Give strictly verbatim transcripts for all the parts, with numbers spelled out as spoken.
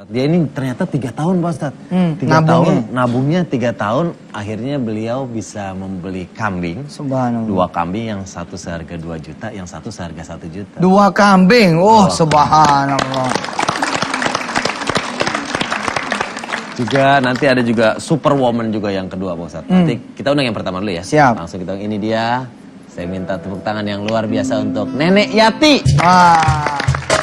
Dia ini ternyata tiga tahun Pak Ustadz. Hmm, tiga nabungnya. tahun, nabungnya tiga tahun, akhirnya beliau bisa membeli kambing. Subhanallah. Dua kambing, yang satu seharga dua juta, yang satu seharga satu juta. Dua kambing, oh Dua subhanallah. Juga nanti ada juga Superwoman juga yang kedua Pak Ustadz. Hmm. Nanti kita undang yang pertama dulu ya. Siap. Langsung kita, ini dia. Saya minta tepuk tangan yang luar biasa untuk Nenek Yati. Ah.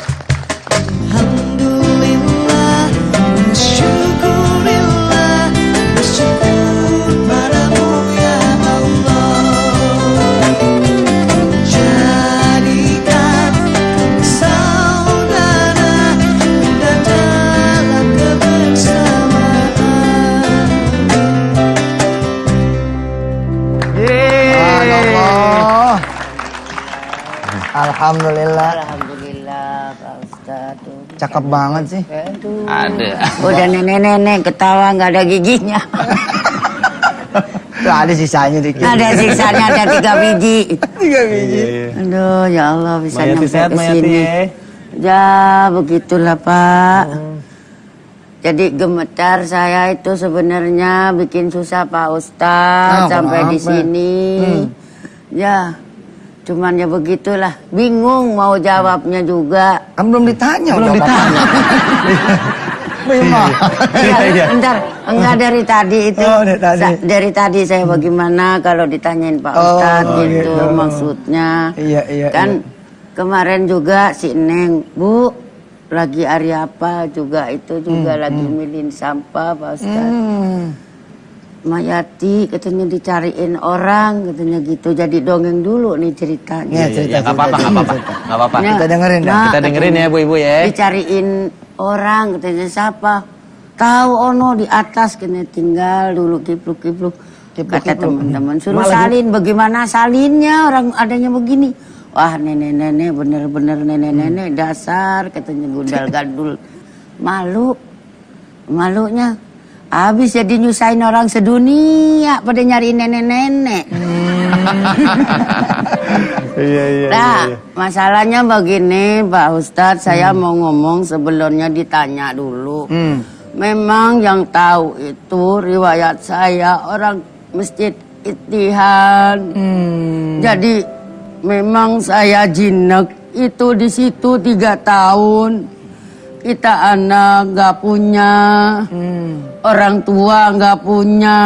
Alhamdulillah. Alhamdulillah Pak Ustadz. Cakep banget sih. Aduh. Ada. Udah nenek-nenek ketawa nggak ada giginya. Tuh ada sisanya dikit. Ada sisanya, ada tiga biji. Tiga biji. Aduh ya Allah bisa Mayati nyampe sehat, ke Mayati sini. ya. Ya begitulah Pak. Hmm. Jadi gemetar saya itu sebenarnya bikin susah Pak Ustadz nah, sampai di sini. Hmm. Ya. Cuman ya begitulah, bingung mau jawabnya juga. Kan belum ditanya. Belum ditanya. Memang. Ya, bentar, enggak dari tadi itu. Oh, dari tadi. Sa dari tadi saya bagaimana kalau ditanyain Pak Ustadz oh, gitu gitu maksudnya. Iya, iya. Kan iya. Kemarin juga si Neng, Bu, lagi hari apa juga itu juga hmm, lagi hmm. milihin sampah Pak Ustadz. Hmm. Mayati katanya dicariin orang katanya gitu, jadi dongeng dulu nih ceritanya. Ya, cerita, ya, nggak apa-apa, nggak apa-apa, nggak apa-apa. Ya, kita dengerin, nah, kita dengerin ya, bu-ibu ya. Dicariin orang katanya siapa? Tahu ono di atas kena tinggal dulu kipluk-kipluk. Kata teman-teman suruh Malah salin, di... bagaimana salinnya orang adanya begini. Wah nenek-nenek bener-bener nenek-nenek hmm. dasar katanya gundal gandul, malu, malunya. Habis jadi nyusahin orang sedunia pada nyariin nenek-nenek. Hmm. Iya, iya, nah, iya. Masalahnya begini Pak Ustadz, saya hmm. mau ngomong sebelumnya ditanya dulu. Hmm. Memang yang tahu itu riwayat saya orang Masjid Ittihad. Hmm. Jadi memang saya jinek itu di situ tiga tahun. Kita anak nggak punya, hmm. orang tua nggak punya,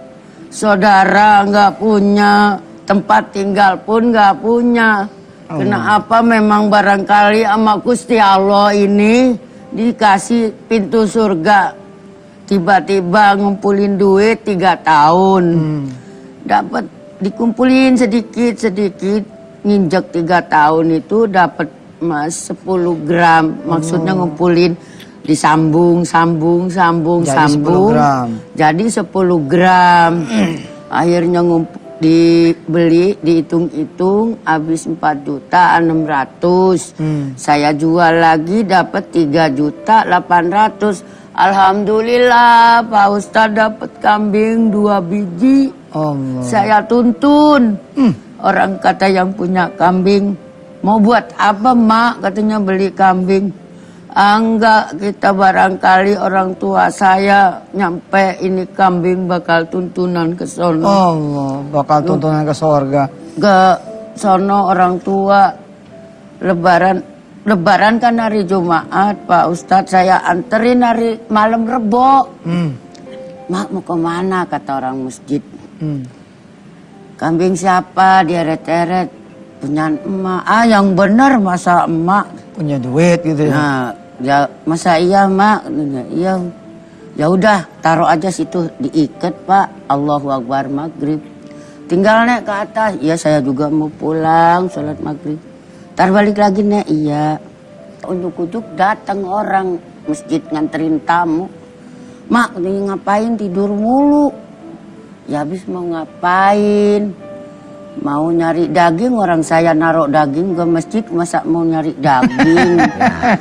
saudara nggak punya, tempat tinggal pun nggak punya. Oh. Kenapa memang barangkali sama Gusti Allah ini dikasih pintu surga. Tiba-tiba ngumpulin duit tiga tahun, hmm. dapat dikumpulin sedikit-sedikit, nginjek tiga tahun itu dapat Mas sepuluh gram, maksudnya oh. ngumpulin disambung, sambung, sambung, jadi sambung. sepuluh gram. Jadi sepuluh gram. Akhirnya ngumpul, dibeli, dihitung-hitung, habis empat juta enam ratus. Hmm. Saya jual lagi dapat tiga juta delapan ratus. Alhamdulillah Pak Ustadz dapat kambing dua biji. Allah. Saya tuntun. Hmm. Orang kata yang punya kambing, mau buat apa mak katanya beli kambing. Ah, enggak, kita barangkali orang tua saya nyampe ini kambing bakal tuntunan ke sono. Allah, bakal tuntunan ke sorga. Ke sono orang tua lebaran. Lebaran kan hari Jumat Pak Ustadz, saya anterin hari malam Rebo. Hmm. Mak mau kemana kata orang masjid. Hmm. Kambing siapa dieret-eret. Punya emak. Ah yang benar masa emak punya duit gitu ya. Nah, ya masa iya mak? Iya. Ya udah taruh aja situ diikat Pak. Allahu Akbar maghrib. Tinggal naik ke atas. Iya saya juga mau pulang sholat maghrib. Ntar balik lagi nek. Iya. Ujuk-ujuk datang orang masjid nganterin tamu. Mak ngapain tidur mulu? Ya habis mau ngapain? Mau nyari daging, orang saya naruh daging ke masjid, masa mau nyari daging.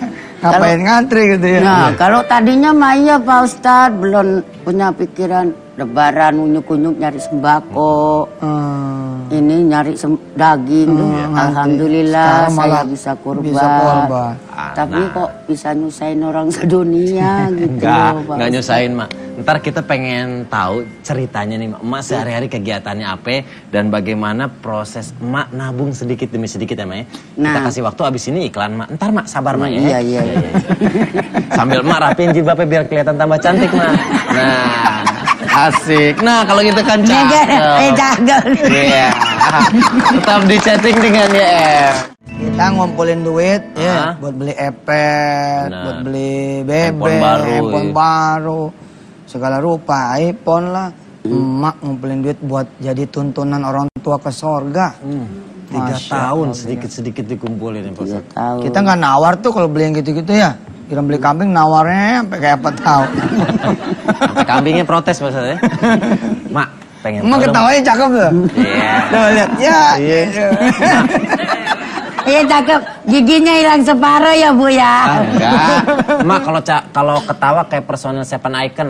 Ngapain ngantri gitu ya. Nah, kalau tadinya mah iya Pak Ustadz, belum punya pikiran, lebaran unyuk-unyuk nyari sembako. Hmm. Ini nyari sem- daging. Hmm, Alhamdulillah sekarang saya malah bisa kurban. bisa korban. Tapi Nah. kok bisa nyusahin orang sedunia gitu. Enggak, Pak enggak Ustadz. nyusahin, Mak. Ntar kita pengen tahu ceritanya nih, Mak. Emak sehari-hari kegiatannya apa dan bagaimana proses Emak nabung sedikit demi sedikit ya, Mak ya. Kita Nah. kasih waktu abis ini iklan, Mak. Ntar, Mak, sabar, Mak ya. Iya, iya, iya. Sambil Emak rapiin jilbabnya biar kelihatan tambah cantik, Mak. Nah, asik. Nah, kalau gitu kan Mega, eh cakep. jagal. Iya. Tetap di chatting dengan Y M. Kita ngumpulin duit Hah? ya buat beli iPad, Benar. buat beli B B, Handphone baru, handphone iya. baru, segala rupa, iPhone lah. Emak ngumpulin duit buat jadi tuntunan orang tua ke sorga. Tiga Masya tahun Allah, sedikit-sedikit dikumpulin ya, Pak Tiga Ustadz. tahun. Kita nggak nawar tuh kalau beli yang gitu-gitu ya. Kira beli kambing nawarnya sampai kayak apa tahu. Sampai kambingnya protes Pak Ustadz ya. Mak, pengen Emak tahu dong. ketawanya cakep tuh. Iya. Tuh lihat, ya. Iya. Iya cakep, giginya hilang separuh ya Bu ya. Ah, enggak. Mak kalau ca- kalau ketawa kayak personil Seven Icon.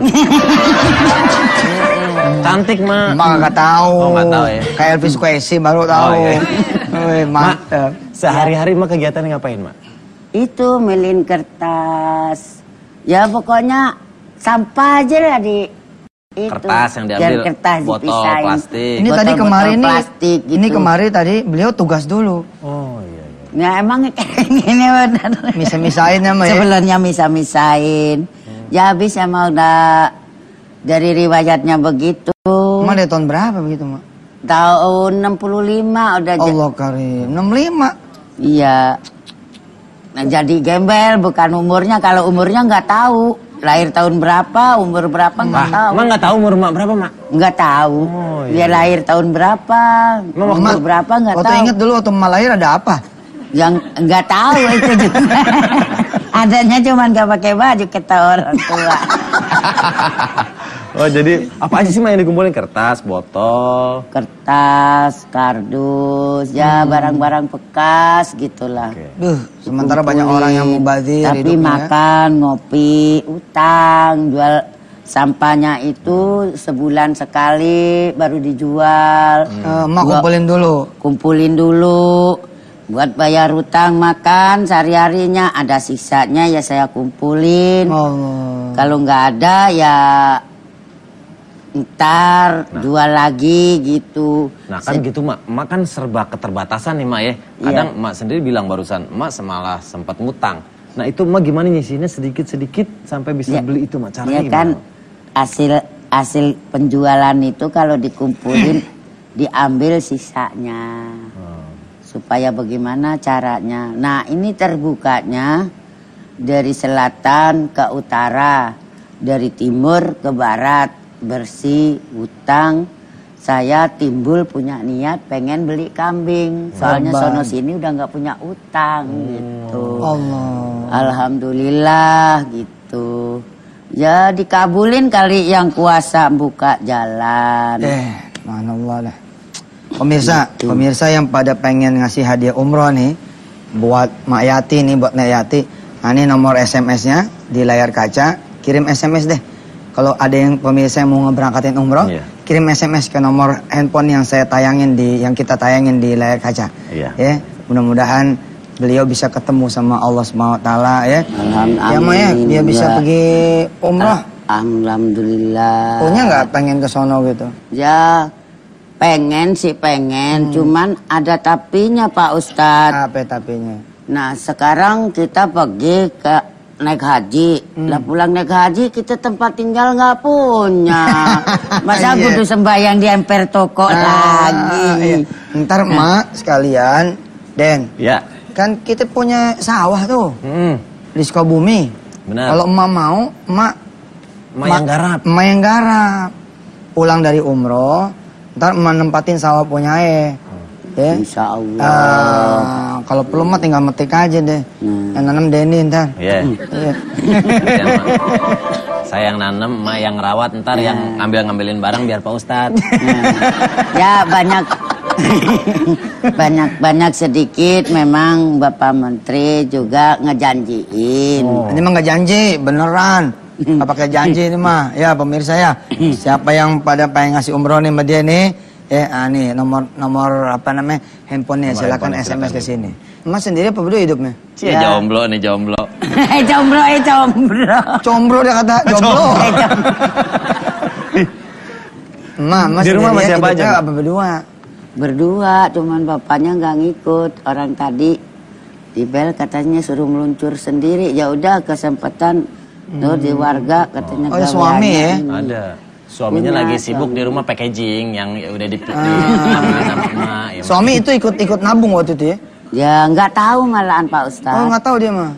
Cantik, Mak. Emak nggak tahu. Oh, nggak tahu ya. Kayak Elvis Presley baru tahu. iya. Wih, Mak, mantep. sehari-hari Mak kegiatannya ngapain, Mak? Itu milin kertas. Ya pokoknya sampah aja lah di itu. Kertas yang Biar diambil, kertas botol dipisahin. plastik. Ini tadi Botol-botol kemarin nih, plastik gitu. ini kemarin tadi beliau tugas dulu. Oh iya iya. Ya emang kayak gini benar. Misa-misain ya, Mak ya. Sebelumnya misa-misain. Ya habis emang udah dari riwayatnya begitu. Emak dari tahun berapa begitu, Mak? Tahun enam puluh lima udah ja- Allah karim. enam puluh lima. Iya. Nah, jadi gembel bukan umurnya. Kalau umurnya nggak tahu. Lahir tahun berapa, umur berapa nggak tahu. Mak nggak tahu umur Mak berapa, Mak? Nggak tahu. Oh, iya. Dia lahir tahun berapa, umur berapa nggak Waktu tahu. inget dulu waktu emak lahir ada apa? Yang nggak tahu itu juga. Adanya cuman nggak pakai baju kata orang tua. Oh jadi apa aja sih Mak yang dikumpulin? Kertas, botol. Kertas, kardus, ya barang-barang bekas gitulah. Oke. Duh, sementara banyak orang yang mubazir Tapi hidupnya. makan, ngopi, utang, jual sampahnya itu sebulan sekali baru dijual. Eh, emak Gua kumpulin dulu. kumpulin dulu buat bayar utang, makan sehari-harinya, ada sisanya ya saya kumpulin. Allah. Kalau nggak ada ya ntar jual lagi gitu. Nah kan gitu Mak, Mak kan serba keterbatasan nih Mak ya. Kadang Mak sendiri bilang barusan, Mak semalah sempat ngutang. Nah itu Mak gimana nyisihinnya sedikit-sedikit sampai bisa Ya, beli itu Mak? Caranya ya gimana? kan hasil hasil penjualan itu kalau dikumpulin diambil sisanya. Supaya bagaimana caranya. Nah ini terbukanya dari selatan ke utara, dari timur ke barat, bersih, hutang. Saya timbul punya niat pengen beli kambing. Soalnya Sabar. sono sini udah nggak punya utang gitu. Allah. Alhamdulillah gitu. Ya dikabulin kali yang kuasa buka jalan. Eh, mana Allah dah. Pemirsa, pemirsa yang pada pengen ngasih hadiah umroh nih buat Mak Yati nih, buat Nek Yati. Nah, ini nomor S M S-nya di layar kaca. Kirim S M S deh. Kalau ada yang pemirsa yang mau ngeberangkatin umroh, Iya. kirim S M S ke nomor handphone yang saya tayangin di yang kita tayangin di layar kaca. Iya. Ya, mudah-mudahan beliau bisa ketemu sama Allah Subhanahu wa taala ya. Alhamdulillah. Ya, Mak ya, dia bisa Ya. pergi umroh. Alhamdulillah. Punya nggak pengen ke sono gitu? Ya pengen sih pengen, cuman ada tapinya Pak Ustadz. Apa tapinya? Nah sekarang kita pergi ke naik haji, lah pulang naik haji kita tempat tinggal nggak punya. Masa Iya. kudu sembahyang di emper toko lagi. iya. Ntar Mak sekalian, Den, Ya. kan kita punya sawah tuh Hmm. di Sukabumi. Benar. Kalau emak mau, emak Mak yang garap. emak yang garap. Pulang dari umroh, ntar emak nempatin sawah punya eh. Ya. Insya Allah. Ah, kalau perlu mah tinggal metik aja deh. Hmm. Yang nanam Denny ntar. Iya. Iya. Ya, Mak. Saya yang nanem, Mak yang rawat, ntar yang ngambil-ngambilin barang biar Pak Ustadz. Ya banyak banyak banyak sedikit memang Bapak Menteri juga ngejanjiin. Ini mah nggak janji, beneran. Nggak pakai janji ini mah. Ya pemirsa ya. Siapa yang pada pengen ngasih umroh nih sama dia nih. Ya ah, nih nomor nomor apa namanya handphonenya. Silakan S M S ke sini. Mas sendiri apa berdua hidupnya? Cie ya. Jomblo nih jomblo. Eh jomblo eh jomblo. Combro dia kata jomblo. Ma, mas di rumah masih apa aja? Apa berdua? Berdua, cuman bapaknya nggak ngikut. Orang tadi di bel katanya suruh meluncur sendiri. Ya udah kesempatan hmm. tuh di warga katanya. Oh, ada suami ya? Ini. Ada. Suaminya Punya, lagi sibuk suami. di rumah packaging yang udah di Ah. sama ya, Suami itu ikut-ikut nabung waktu itu ya? Ya nggak tahu malahan Pak Ustadz. Oh nggak tahu dia mah.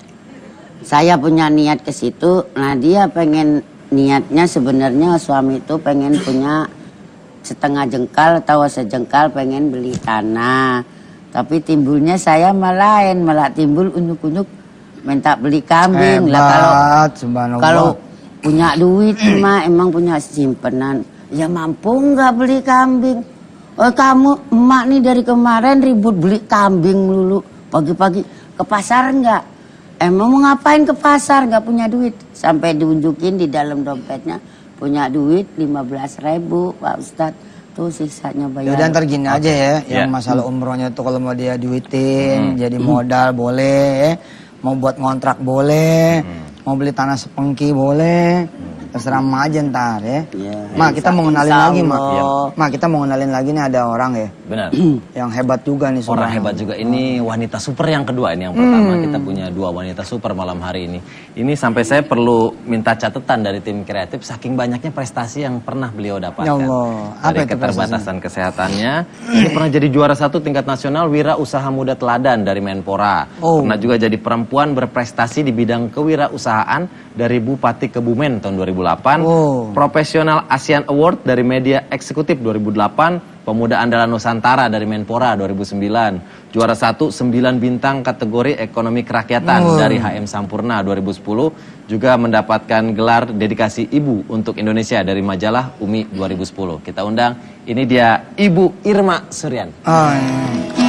Saya punya niat ke situ. Nah dia pengen niatnya sebenarnya suami itu pengen punya setengah jengkal atau sejengkal pengen beli tanah. Tapi timbulnya saya malah lain, malah timbul unyuk-unyuk minta beli kambing. Hebat, Lah kalau subhanallah. kalau punya duit mah emang punya simpenan. Ya mampu nggak beli kambing? Oh kamu emak nih dari kemarin ribut beli kambing dulu. Pagi-pagi ke pasar nggak? Emang mau ngapain ke pasar? Nggak punya duit. Sampai diunjukin di dalam dompetnya punya duit lima belas ribu Pak Ustadz. Tuh sisanya bayar. Yaudah ntar gini aja ya. Yang Yeah. masalah umrohnya tuh kalau mau dia duitin. Hmm. Jadi modal boleh ya. Mau buat ngontrak boleh. Hmm. Mau beli tanah sepengki boleh. Terserah Ma aja ntar ya. Yeah. Ma kita mau kenalin Insya lagi Ma. Allah. Ma kita mau kenalin lagi nih ada orang ya. Benar. Yang hebat juga nih. Orang subhanallah. hebat juga. Ini wanita super yang kedua ini. Yang pertama kita punya dua wanita super malam hari ini. Ini sampai saya perlu minta catatan dari tim kreatif saking banyaknya prestasi yang pernah beliau dapatkan. Ya Allah. Apa Dari itu keterbatasan kesehatannya. Ini pernah jadi juara satu tingkat nasional Wira Usaha Muda Teladan dari Menpora. Oh. Pernah juga jadi perempuan berprestasi di bidang kewirausahaan dari Bupati Kebumen tahun dua ribu delapan. Oh. Profesional ASEAN Award dari Media Eksekutif dua ribu delapan, Pemuda Andalan Nusantara dari Menpora dua ribu sembilan, juara satu sembilan bintang kategori ekonomi kerakyatan Oh. dari H M Sampurna dua ribu sepuluh, juga mendapatkan gelar dedikasi ibu untuk Indonesia dari majalah Umi dua ribu sepuluh. Kita undang, ini dia Ibu Irma Suryan. Oh, iya.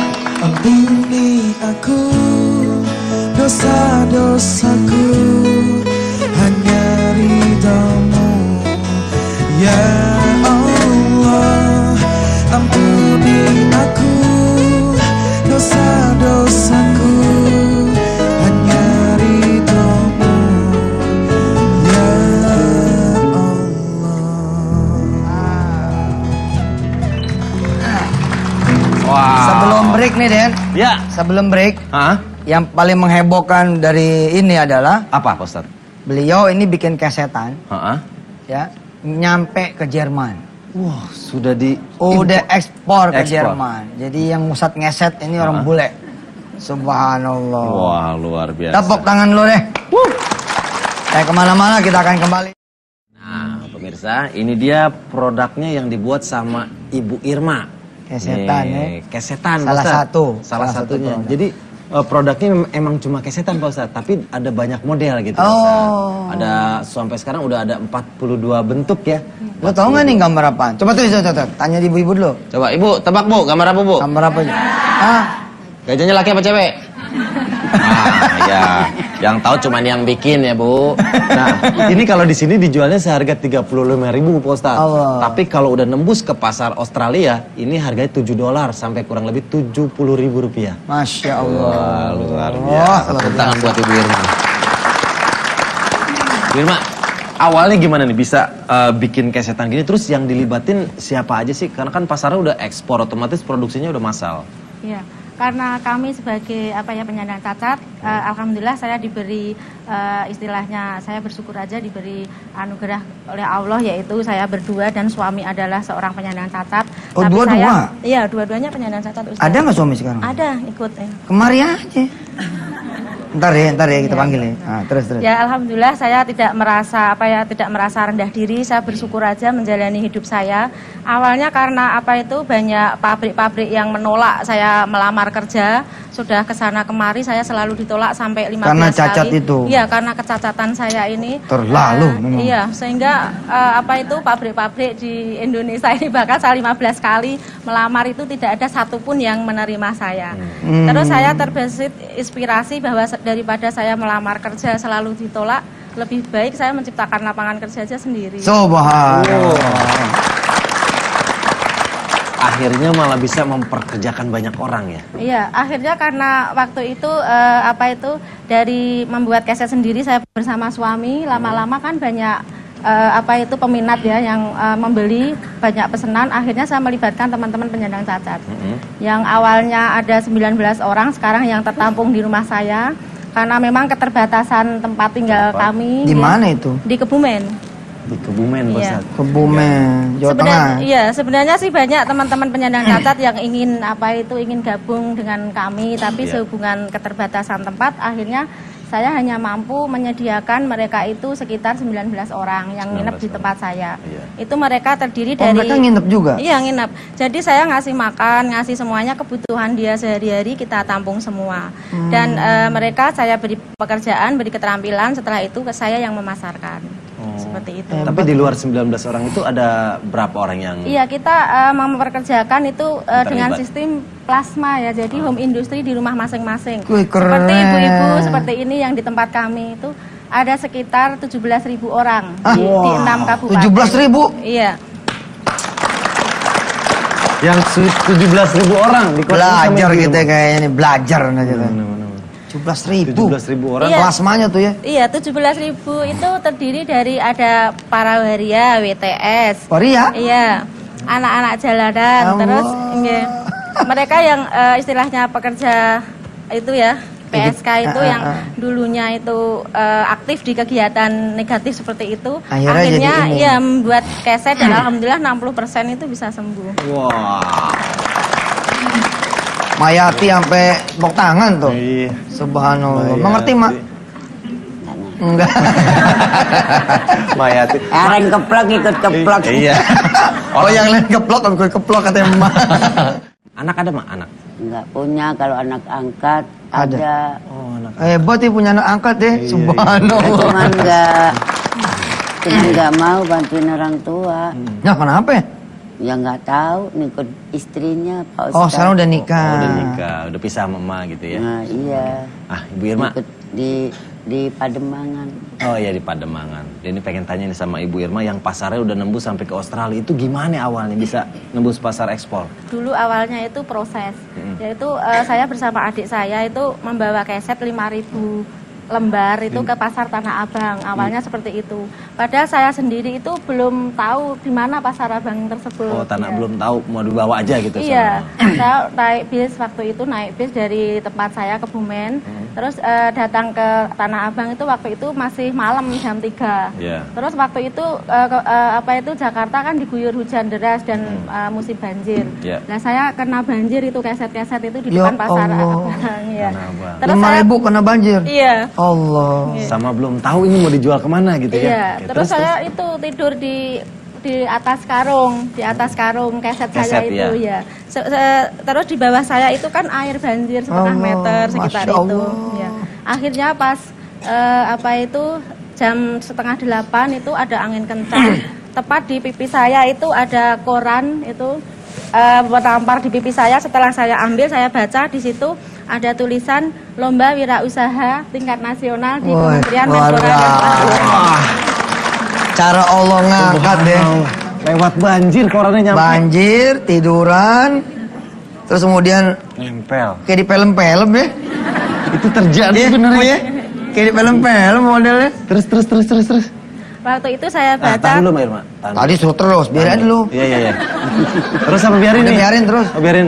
Ampuni aku dosa-dosaku, hanya ridhamu ya Allah. Ampuni aku dosa-dosaku, hanya ridhamu ya Allah. Wow. Sebelum break nih Den. Ya. Sebelum break. Hah? Yang paling menghebohkan dari ini adalah Apa, Pak Ustadz? beliau ini bikin kesetan Hah? ya, nyampe ke Jerman. Wah, sudah di Udah ekspor ke Ekspor. Jerman. Jadi yang musat ngeset ini orang Ha-ha. bule. Subhanallah. Wah, luar biasa. Tepuk tangan lu deh. Kayak kemana-mana kita akan kembali. Nah, pemirsa, ini dia produknya yang dibuat sama Ibu Irma. Kesetan Nih, ya. Kesetan, Salah Ustaz. satu. Salah, Salah satu satunya. produk. Jadi eh, produknya mem- emang cuma kesetan Pak Ustaz, tapi ada banyak model gitu Pak Oh. Ustaz. Ada sampai sekarang udah ada empat puluh dua bentuk ya. Lo tau nggak nih gambar apa? Coba tuh, coba, coba, tanya di ibu-ibu dulu. Coba Ibu, tebak Bu, gambar apa Bu? Gambar apa? Ah, Gajahnya laki apa cewek? Nah, ya, yang tahu cuma yang bikin ya Bu. Nah, ini kalau di sini dijualnya seharga tiga puluh lima ribu Pak Ustaz. Allah. Tapi kalau udah nembus ke pasar Australia, ini harganya tujuh dolar sampai kurang lebih tujuh puluh ribu rupiah. Masya Allah. Wah, luar Wah, biasa. luar Tepuk tangan buat Ibu Irma. Bu Irma, awalnya gimana nih bisa eh, bikin kesetan gini? Terus yang dilibatin siapa aja sih? Karena kan pasarnya udah ekspor, otomatis produksinya udah massal. Iya, karena kami sebagai apa ya penyandang cacat, eh, alhamdulillah saya diberi eh, istilahnya saya bersyukur aja diberi anugerah oleh Allah, yaitu saya berdua dan suami adalah seorang penyandang cacat. Oh, Tapi dua-dua? saya, iya, dua-duanya penyandang cacat. Ustaz. Ada nggak suami sekarang? Ada, ikut. Ya. Kemari aja. Ntar ya, ntar ya kita panggil ya. Nah, terus terus. Ya alhamdulillah saya tidak merasa apa ya tidak merasa rendah diri, saya bersyukur aja menjalani hidup saya. Awalnya karena apa itu banyak pabrik-pabrik yang menolak saya melamar kerja, sudah kesana kemari saya selalu ditolak sampai lima belas Karena kali. cacat itu. Iya, karena kecacatan saya ini. Terlalu Eh, memang. Iya, sehingga eh, apa itu pabrik-pabrik di Indonesia ini bahkan saya lima belas kali melamar itu tidak ada satupun yang menerima saya. Hmm. Terus saya terbesit inspirasi bahwa se- daripada saya melamar kerja selalu ditolak, lebih baik saya menciptakan lapangan kerja aja sendiri. Subhanallah. Akhirnya malah bisa memperkerjakan banyak orang ya? Iya, akhirnya karena waktu itu eh, apa itu dari membuat keset sendiri saya bersama suami, lama-lama kan banyak eh, apa itu peminat ya yang eh, membeli, banyak pesanan. Akhirnya saya melibatkan teman-teman penyandang cacat. Mm-hmm. Yang awalnya ada sembilan belas orang, sekarang yang tertampung di rumah saya. Karena memang keterbatasan tempat tinggal Apa? kami. Di ya, mana itu? Di Kebumen. Di Kebumen, Iya. Bos. Kebumen, Jawa Sebenarnya, Tengah. iya, sebenarnya sih banyak teman-teman penyandang cacat yang ingin apa itu ingin gabung dengan kami, tapi Iya. sehubungan keterbatasan tempat, akhirnya saya hanya mampu menyediakan mereka itu sekitar sembilan belas orang yang nginep di tempat saya. Iya. Itu mereka terdiri Oh, dari mereka nginep juga? Iya, nginep. Jadi saya ngasih makan, ngasih semuanya kebutuhan dia sehari-hari kita tampung semua. Hmm. Dan eh, mereka saya beri pekerjaan, beri keterampilan, setelah itu ke saya yang memasarkan. Oh. Seperti itu. Tapi di luar sembilan belas orang itu ada berapa orang yang... Iya, kita uh, memperkerjakan itu uh, dengan Terlibat. sistem plasma ya. Jadi home industry di rumah masing-masing. Wih, keren. Seperti ibu-ibu seperti ini yang di tempat kami itu ada sekitar tujuh belas ribu orang Ah, di, di enam kabupaten. tujuh belas ribu? Iya. Yang tujuh belas ribu orang di kota Belajar sama ibu kita rumah. kayaknya nih, belajar aja kita. Mana-mana. tujuh belas ribu. tujuh belas ribu orang. Iya. Plasmanya tuh ya. Iya, tujuh belas ribu itu terdiri dari ada para waria, W T S. Waria? Iya. Anak-anak jalanan, Allah. terus iya. Mereka yang eh, istilahnya pekerja itu ya, P S K itu Ah, ah, yang ah. dulunya itu eh, aktif di kegiatan negatif seperti itu. Akhirnya jadi ini. ya membuat keset dan alhamdulillah enam puluh persen itu bisa sembuh. Wah. Mayati sampai tepuk tangan tuh. Iya. Subhanallah. Mayati. Mengerti, Mak? Enggak. Mayati. Orang keplok ikut keplok. Iya. Oh, yang lain keplok, aku keplok katanya Mak. Anak ada mak anak. Enggak punya, kalau anak angkat Ada. ada. Oh anak. Hebat ya punya anak angkat deh. Iya, Subhanallah. Cuman enggak cuman enggak mau bantuin orang tua. Ya kenapa? Ya enggak tahu ngikut istrinya Pak Ustaz. Oh, sekarang udah Oh, nikah. udah nikah, udah pisah sama emak gitu ya. Nah, iya. Ah, Ibu Irma. Ikut di di Pademangan. Oh iya di Pademangan. Dia ini pengen tanya nih sama Ibu Irma yang pasarnya udah nembus sampai ke Australia. Itu gimana awalnya bisa nembus pasar ekspor? Dulu awalnya itu proses, yaitu eh, saya bersama adik saya itu membawa keset lima ribu lembar itu ke pasar Tanah Abang. Awalnya seperti itu. Padahal saya sendiri itu belum tahu di mana pasar Abang tersebut. Oh, tanah Ya. belum tahu mau dibawa aja gitu. Iya, sama- saya naik bis waktu itu naik bis dari tempat saya ke Bumen, terus eh, datang ke Tanah Abang itu waktu itu masih malam jam tiga. Iya. Terus waktu itu eh, ke- eh, apa itu Jakarta kan diguyur hujan deras dan eh, musim banjir. Iya. Nah saya kena banjir itu keset-keset itu di Ya depan pasar Allah. Abang. Iya. Tanah Abang. Terus Lima saya, ribu kena banjir. iya. Allah. Sama belum tahu ini mau dijual kemana gitu Iya, ya. Oke, terus, saya itu tidur di di atas karung, di atas karung keset, saya Keset, itu ya. Se- se- terus di bawah saya itu kan air banjir setengah Allah, meter sekitar Masya itu. Allah. Ya. Akhirnya pas eh, apa itu jam setengah delapan itu ada angin kencang. Tepat di pipi saya itu ada koran itu eh, bertampar di pipi saya. Setelah saya ambil, saya baca di situ ada tulisan lomba wirausaha tingkat nasional di Woi, Kementerian luar Menpora dan biasa. Pembangunan. Cara Allah ngangkat deh. Wow. Lewat banjir korannya nyampe. Banjir, tiduran, terus kemudian Nempel. kayak di film-film ya. Itu terjadi Iya, bener oh ya. ya. Kayak di film-film modelnya. Terus terus terus terus terus. Waktu itu saya Nah, baca. tahan dulu Mbak Irma. Tahan Tadi suruh terus, biarin dulu. Iya iya iya. Terus apa biarin Udah nih? biarin terus. Oh, biarin.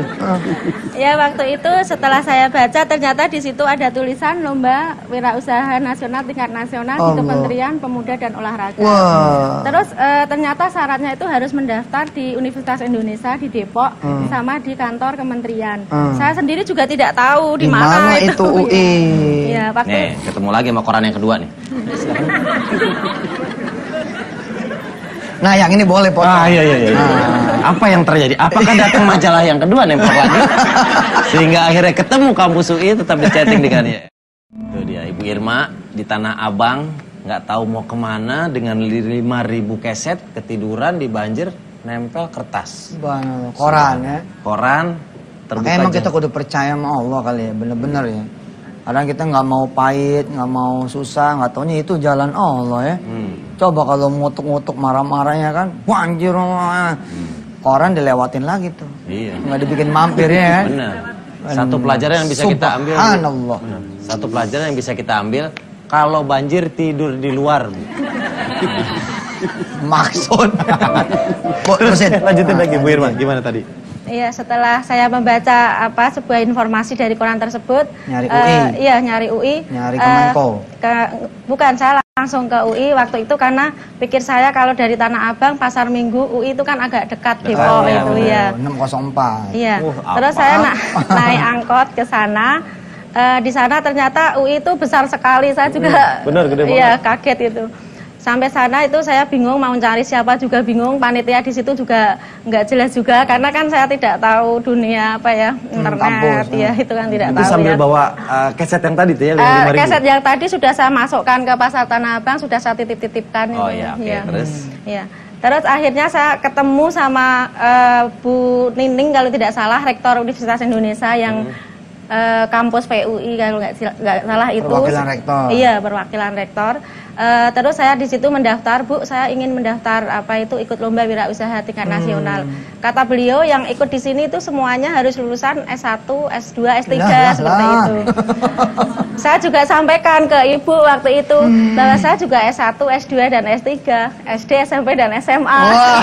Ya waktu itu setelah saya baca ternyata di situ ada tulisan lomba wirausaha nasional tingkat nasional di Allah. Kementerian Pemuda dan Olahraga. Wah. Terus eh, ternyata syaratnya itu harus mendaftar di Universitas Indonesia di Depok sama di kantor kementerian. Hmm. Saya sendiri juga tidak tahu di Di mana mana itu. itu U I? Iya, waktu Nih, ketemu lagi sama koran yang kedua nih. Nah, yang ini boleh potong. Ah iya iya iya. Nah. Apa yang terjadi? Apakah datang majalah yang kedua nempel lagi? Sehingga akhirnya ketemu kampus U I tetap di chatting dengannya. Itu dia Ibu Irma di Tanah Abang nggak tahu mau kemana dengan lima ribu keset ketiduran di banjir nempel kertas Subhanallah. Koran ya. koran terbuka Makanya emang aja. kita kudu percaya sama Allah kali ya, bener-bener ya. Kadang kita nggak mau pahit, nggak mau susah, nggak taunya itu jalan Allah ya. Hmm. Coba kalau ngutuk-ngutuk marah-marahnya kan, banjir, hmm. koran dilewatin lagi tuh. Iya. Nggak dibikin mampir ya kan. Benar. Satu pelajaran yang bisa kita ambil. Subhanallah. Satu pelajaran yang bisa kita ambil, kalau banjir tidur di luar. Maksud. Terus lanjutin lagi Bu Irma, gimana tadi? Iya, setelah saya membaca apa sebuah informasi dari koran tersebut, nyari U I. Uh, iya, nyari U I. Nyari Kemenko. Uh, ke, bukan, saya langsung ke U I waktu itu karena pikir saya kalau dari Tanah Abang Pasar Minggu U I itu kan agak dekat Depok ya, itu ya. enam nol empat. Iya. Uh, Terus saya na naik angkot ke sana. Uh, di sana ternyata U I itu besar sekali. Saya juga benar gede banget. Iya, kaget itu. Sampai sana itu saya bingung mau cari siapa juga bingung, panitia di situ juga nggak jelas juga karena kan saya tidak tahu dunia apa ya internet hmm, kampus, ya itu kan tidak itu tahu sambil ya. bawa uh, keset yang tadi tuh ya lima uh, ribu. Keset yang tadi sudah saya masukkan ke Pasar Tanah Abang, sudah saya titip-titipkan. Oh itu, ya, oke, ya. terus? Ya. Terus akhirnya saya ketemu sama uh, Bu Nining kalau tidak salah, Rektor Universitas Indonesia yang hmm. Uh, kampus P U I kalau nggak salah itu. Perwakilan rektor. Iya, perwakilan rektor. Uh, terus saya di situ mendaftar, Bu, saya ingin mendaftar apa itu ikut lomba wirausaha tingkat hmm. nasional. Kata beliau yang ikut di sini itu semuanya harus lulusan S satu, S dua, S tiga lah, seperti lah. itu. Saya juga sampaikan ke Ibu waktu itu hmm. bahwa saya juga S satu, S dua dan S tiga, S D, S M P dan S M A.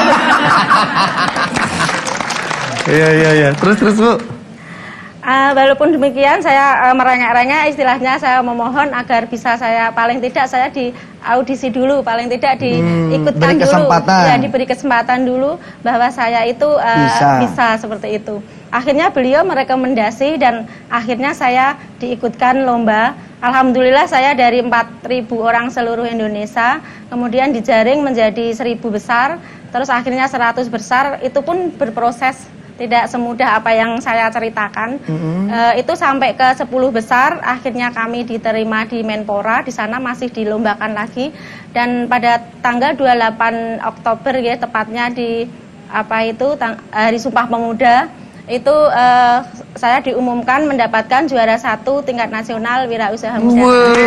Iya iya iya. Terus terus Bu. Uh, walaupun demikian saya uh, merengek-rengek istilahnya saya memohon agar bisa saya paling tidak saya di audisi dulu paling tidak diikutkan hmm, dulu ya diberi kesempatan dulu bahwa saya itu uh, bisa. bisa seperti itu. Akhirnya beliau merekomendasi dan akhirnya saya diikutkan lomba. Alhamdulillah saya dari empat ribu orang seluruh Indonesia kemudian dijaring menjadi seribu besar terus akhirnya seratus besar itu pun berproses. Tidak semudah apa yang saya ceritakan. Mm-hmm. e, itu sampai ke sepuluh besar, akhirnya kami diterima di Menpora, di sana masih dilombakan lagi. Dan pada tanggal dua puluh delapan Oktober ya tepatnya di apa itu tang, Hari Sumpah Pemuda itu e, saya diumumkan mendapatkan juara satu tingkat nasional wirausaha muda.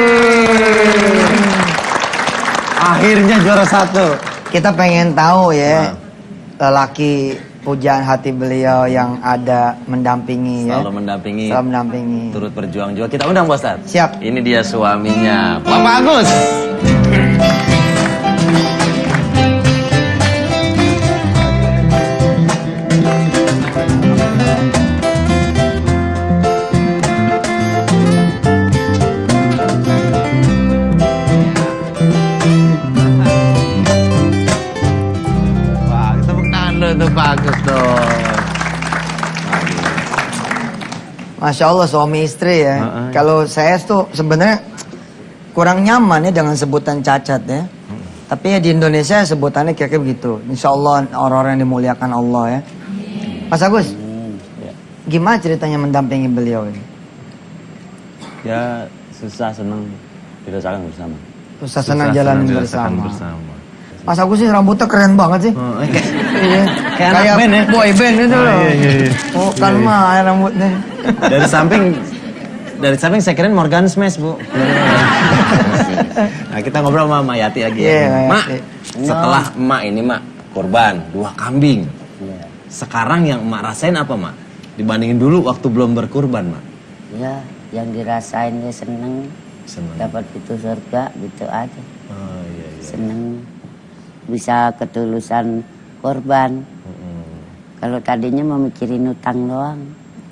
Akhirnya juara satu. Kita pengen tahu ya, nah. lelaki pujaan hati beliau yang ada mendampingi selalu ya. mendampingi selalu mendampingi turut berjuang juga. Kita undang Pak Ustadz. Siap. Ini dia suaminya Bapak Agus. Itu bagus dong. Masya Allah suami istri ya. Uh-uh. Kalau saya tuh sebenarnya kurang nyaman ya dengan sebutan cacat ya. Uh-uh. Tapi ya di Indonesia sebutannya kira-kira begitu. Insya Allah orang-orang yang dimuliakan Allah ya. Mas Agus, hmm, ya. Gimana ceritanya mendampingi beliau ini? Ya susah senang dirasakan bersama. Susah senang jalan bersama. bersama. Mas Agus sih rambutnya keren banget sih. Oh, iya. Kayak anak band ya. Boy band itu loh. Oh, iya, iya, iya. Oh, kan iya, iya. mah rambutnya. Dari samping dari samping saya kirain Morgan Smash, Bu. Nah, kita ngobrol sama Mak Yati lagi ya. Yeah, Mak, setelah Mak ini Mak kurban dua kambing. Yeah. Sekarang yang Mak rasain apa, Mak? Dibandingin dulu waktu belum berkurban, Mak. Ya, yang dirasain ya seneng. Seneng. Dapat itu surga gitu aja. Oh, iya, iya. Seneng. Bisa ketulusan korban. Mm-hmm. Kalau tadinya mau mikirin utang doang.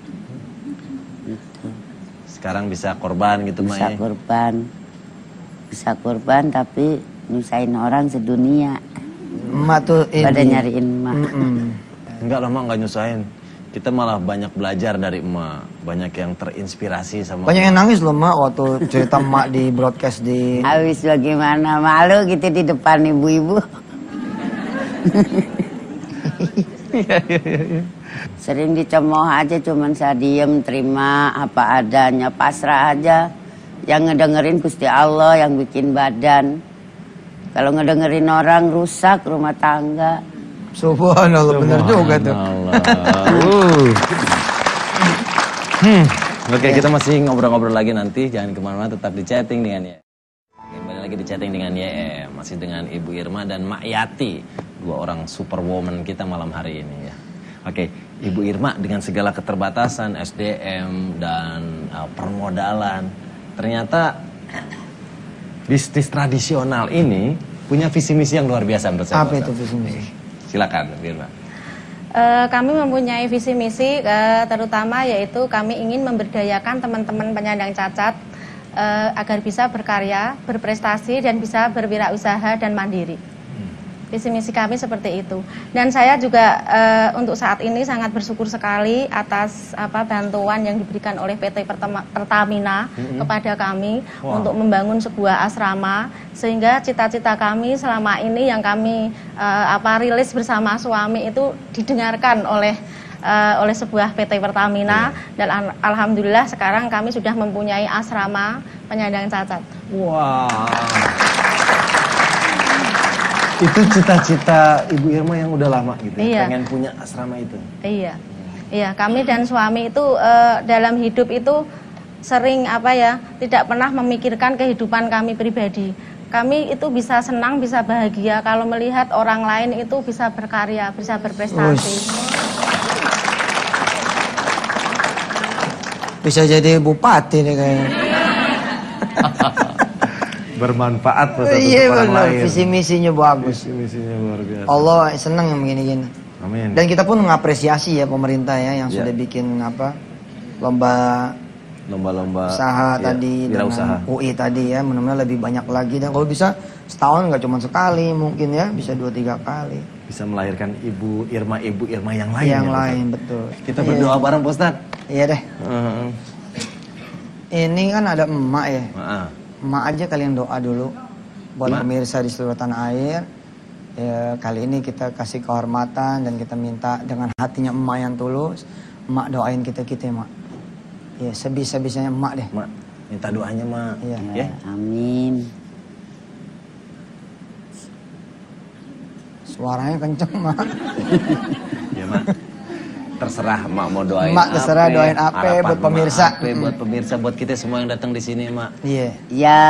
Gitu. Sekarang bisa korban gitu, Mak. Bisa korban. Bisa korban tapi nyusahin orang sedunia. Emak tuh ini. Pada nyariin emak. Mm-mm. Enggak lah, Mak, enggak nyusahin. Kita malah banyak belajar dari emak. Banyak yang terinspirasi sama banyak emak. Yang nangis loh, Mak, waktu cerita emak di broadcast di... Habis bagaimana, malu gitu di depan ibu-ibu. Sering dicemooh aja, cuman saya diem, terima apa adanya, pasrah aja. Yang ngedengerin Gusti Allah, yang bikin badan. Kalau ngedengerin orang rusak rumah tangga. Subhanallah, bener juga tuh. uh. hmm. Oke, kita masih ngobrol-ngobrol lagi nanti. Jangan kemana-mana, tetap di chatting dengan Y. Kembali lagi di chatting dengan Y M. Masih dengan Ibu Irma dan Mak Yati. Dua orang superwoman kita malam hari ini ya. Oke, Ibu Irma dengan segala keterbatasan S D M dan uh, permodalan, ternyata bisnis tradisional ini punya visi misi yang luar biasa menurut saya. Apa itu visi misi? Silakan, Ibu Irma. Uh, kami mempunyai visi misi uh, terutama yaitu kami ingin memberdayakan teman-teman penyandang cacat uh, agar bisa berkarya, berprestasi dan bisa berwirausaha dan mandiri. Visi misi kami seperti itu. Dan saya juga uh, untuk saat ini sangat bersyukur sekali atas apa bantuan yang diberikan oleh P T Pertamina mm-hmm. kepada kami wow. untuk membangun sebuah asrama, sehingga cita-cita kami selama ini yang kami uh, apa rilis bersama suami itu didengarkan oleh uh, oleh sebuah P T Pertamina yeah. dan al alhamdulillah sekarang kami sudah mempunyai asrama penyandang cacat. Wow. Itu cita-cita Ibu Irma yang udah lama gitu, iya. pengen punya asrama itu. Iya, iya. Kami dan suami itu uh, dalam hidup itu sering apa ya, tidak pernah memikirkan kehidupan kami pribadi. Kami itu bisa senang, bisa bahagia kalau melihat orang lain itu bisa berkarya, bisa berprestasi. Uish. Bisa jadi bupati nih kayaknya. Bermanfaat buat iya, orang benar. lain. Visi misinya bagus. Visi misinya luar biasa. Allah senang yang begini-gini. Amin. Dan kita pun mengapresiasi ya pemerintah ya yang ya. sudah bikin apa lomba lomba-lomba usaha ya, tadi dengan usaha. U I tadi ya, mudah-mudahan lebih banyak lagi, dan kalau bisa setahun nggak cuma sekali mungkin ya, bisa dua tiga kali. Bisa melahirkan Ibu Irma Ibu Irma yang lain. Yang ya, lain Ustaz? Betul. Kita berdoa iya. bareng Pak Ustaz. Iya deh. Uh-huh. Ini kan ada emak ya. Uh-huh. Emak aja kalian doa dulu buat Ma. pemirsa di seluruh tanah air. Ya, kali ini kita kasih kehormatan dan kita minta dengan hatinya emak yang tulus, emak doain kita-kita emak. Ya, sebisa-bisanya emak deh. Emak, minta doanya emak. Iya. Ya, amin. Suaranya kenceng emak. Iya emak. Terserah emak mau doain emak terserah ape, doain apa buat pemirsa. Ape, buat pemirsa, buat kita semua yang datang di sini emak. Iya. Ya,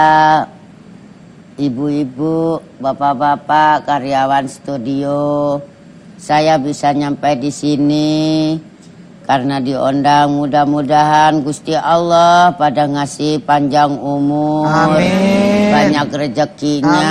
ibu-ibu, bapak-bapak, karyawan studio, saya bisa nyampe di sini karena diundang. Mudah-mudahan Gusti Allah pada ngasih panjang umur, amin. Banyak rezekinya,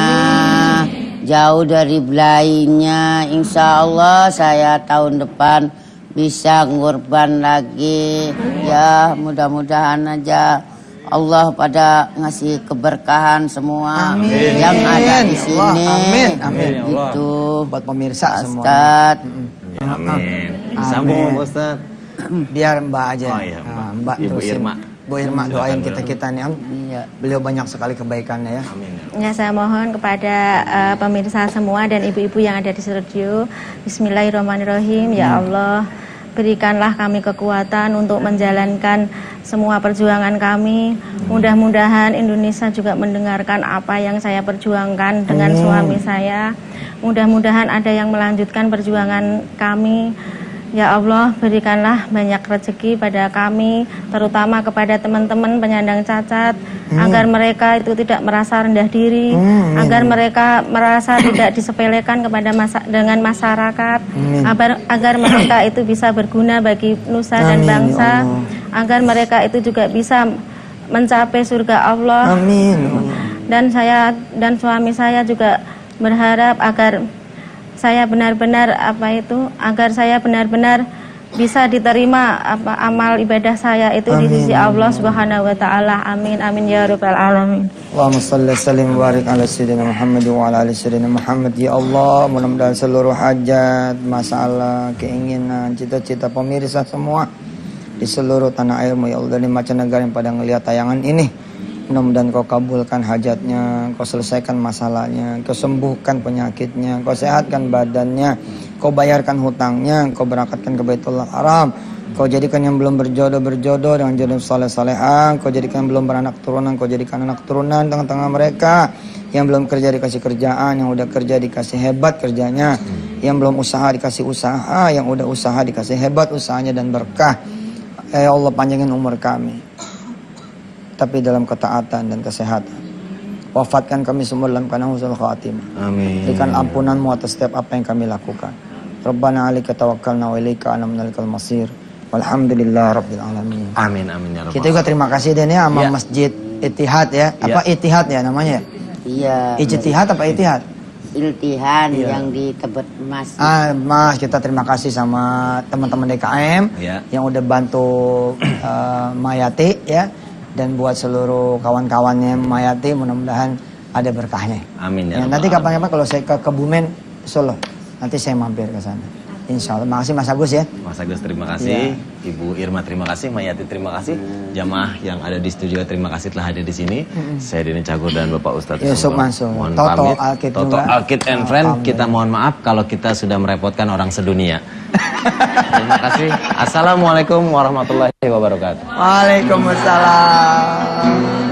amin. Jauh dari belainya. Insya Allah saya tahun depan bisa ngurban lagi. Ya, mudah-mudahan aja Allah pada ngasih keberkahan semua, amin. Yang ada di sini. Amin, amin. Itu buat pemirsa semua. Ustaz. Ya, amin. Sambung Ustaz. Biar Mbak aja. Oh, iya, Mbak. Nah, Mbak Ibu terusin. Irma. Bu Irma doain kita-kita nih. Iya. Beliau banyak sekali kebaikannya ya. Amin. Ya, saya mohon kepada uh, pemirsa semua dan ibu-ibu yang ada di studio. Bismillahirrahmanirrahim. Ya Allah, berikanlah kami kekuatan untuk menjalankan semua perjuangan kami. Mudah-mudahan Indonesia juga mendengarkan apa yang saya perjuangkan dengan suami saya. Mudah-mudahan ada yang melanjutkan perjuangan kami. Ya Allah, berikanlah banyak rezeki pada kami, terutama kepada teman-teman penyandang cacat, hmm. agar mereka itu tidak merasa rendah diri, hmm. agar mereka merasa tidak disepelekan kepada masa, dengan masyarakat, hmm. agar, agar mereka itu bisa berguna bagi nusa Amin, dan bangsa, ya agar mereka itu juga bisa mencapai surga Allah. Amin. Dan saya dan suami saya juga berharap agar saya benar-benar apa itu agar saya benar-benar bisa diterima apa amal ibadah saya itu amin. Di sisi Allah Subhanahu wa taala. Amin amin ya rabbal alamin. Allahumma shalli sallim wa barik ala sayyidina Muhammad wa ala ali sayyidina Muhammad. Ya Allah, mudah-mudahan seluruh hajat, masalah, keinginan, cita-cita pemirsa semua di seluruh tanah airmu ya Allah, dari mancanegara yang pada ngelihat tayangan ini, mudah-mudahan kau kabulkan hajatnya, kau selesaikan masalahnya, kau sembuhkan penyakitnya, kau sehatkan badannya, kau bayarkan hutangnya, kau berangkatkan ke Baitullah Haram, kau jadikan yang belum berjodoh berjodoh dengan jodoh saleh-salehah, kau jadikan yang belum beranak turunan, kau jadikan anak turunan tengah-tengah mereka, yang belum kerja dikasih kerjaan, yang udah kerja dikasih hebat kerjanya, yang belum usaha dikasih usaha, yang udah usaha dikasih hebat usahanya dan berkah. Ya Allah, panjangin umur kami, tapi dalam ketaatan dan kesehatan. Wafatkan kami semua dalam keadaan husnul khatimah. Amin. Berikan ampunanmu atas setiap apa yang kami lakukan. Rabbana 'alaika tawakkalna wa ilaika anabnalikal masir. Walhamdulillah rabbil alamin. Amin amin ya rabbal. Kita juga terima kasih Den ya sama Ya. Masjid Ittihad ya. Apa Ya. Ittihad ya namanya? Iya. Ijtihad apa Ittihad? Iltihan Iya. yang di Tebet Mas. Ah, Mas, kita terima kasih sama teman-teman D K M Ya. yang udah bantu eh, Mayati ya, dan buat seluruh kawan-kawannya Mayati mudah-mudahan ada berkahnya. Amin ya. Ya, rabbal nanti alamin. kapan-kapan kalau saya ke Kebumen Solo, nanti saya mampir ke sana. Insya Allah. Makasih Mas Agus ya. Mas Agus terima kasih, Ibu Irma terima kasih, Mayati terima kasih, jamaah yang ada di studio terima kasih telah hadir di sini. Saya Dini Cagur dan Bapak Ustadz Yusuf Sugeng. Mansur. Mohon Toto pamit. Alkit Toto juga. Alkit and Friend. Kita mohon maaf kalau kita sudah merepotkan orang sedunia. Terima kasih. Assalamualaikum warahmatullahi wabarakatuh. Waalaikumsalam.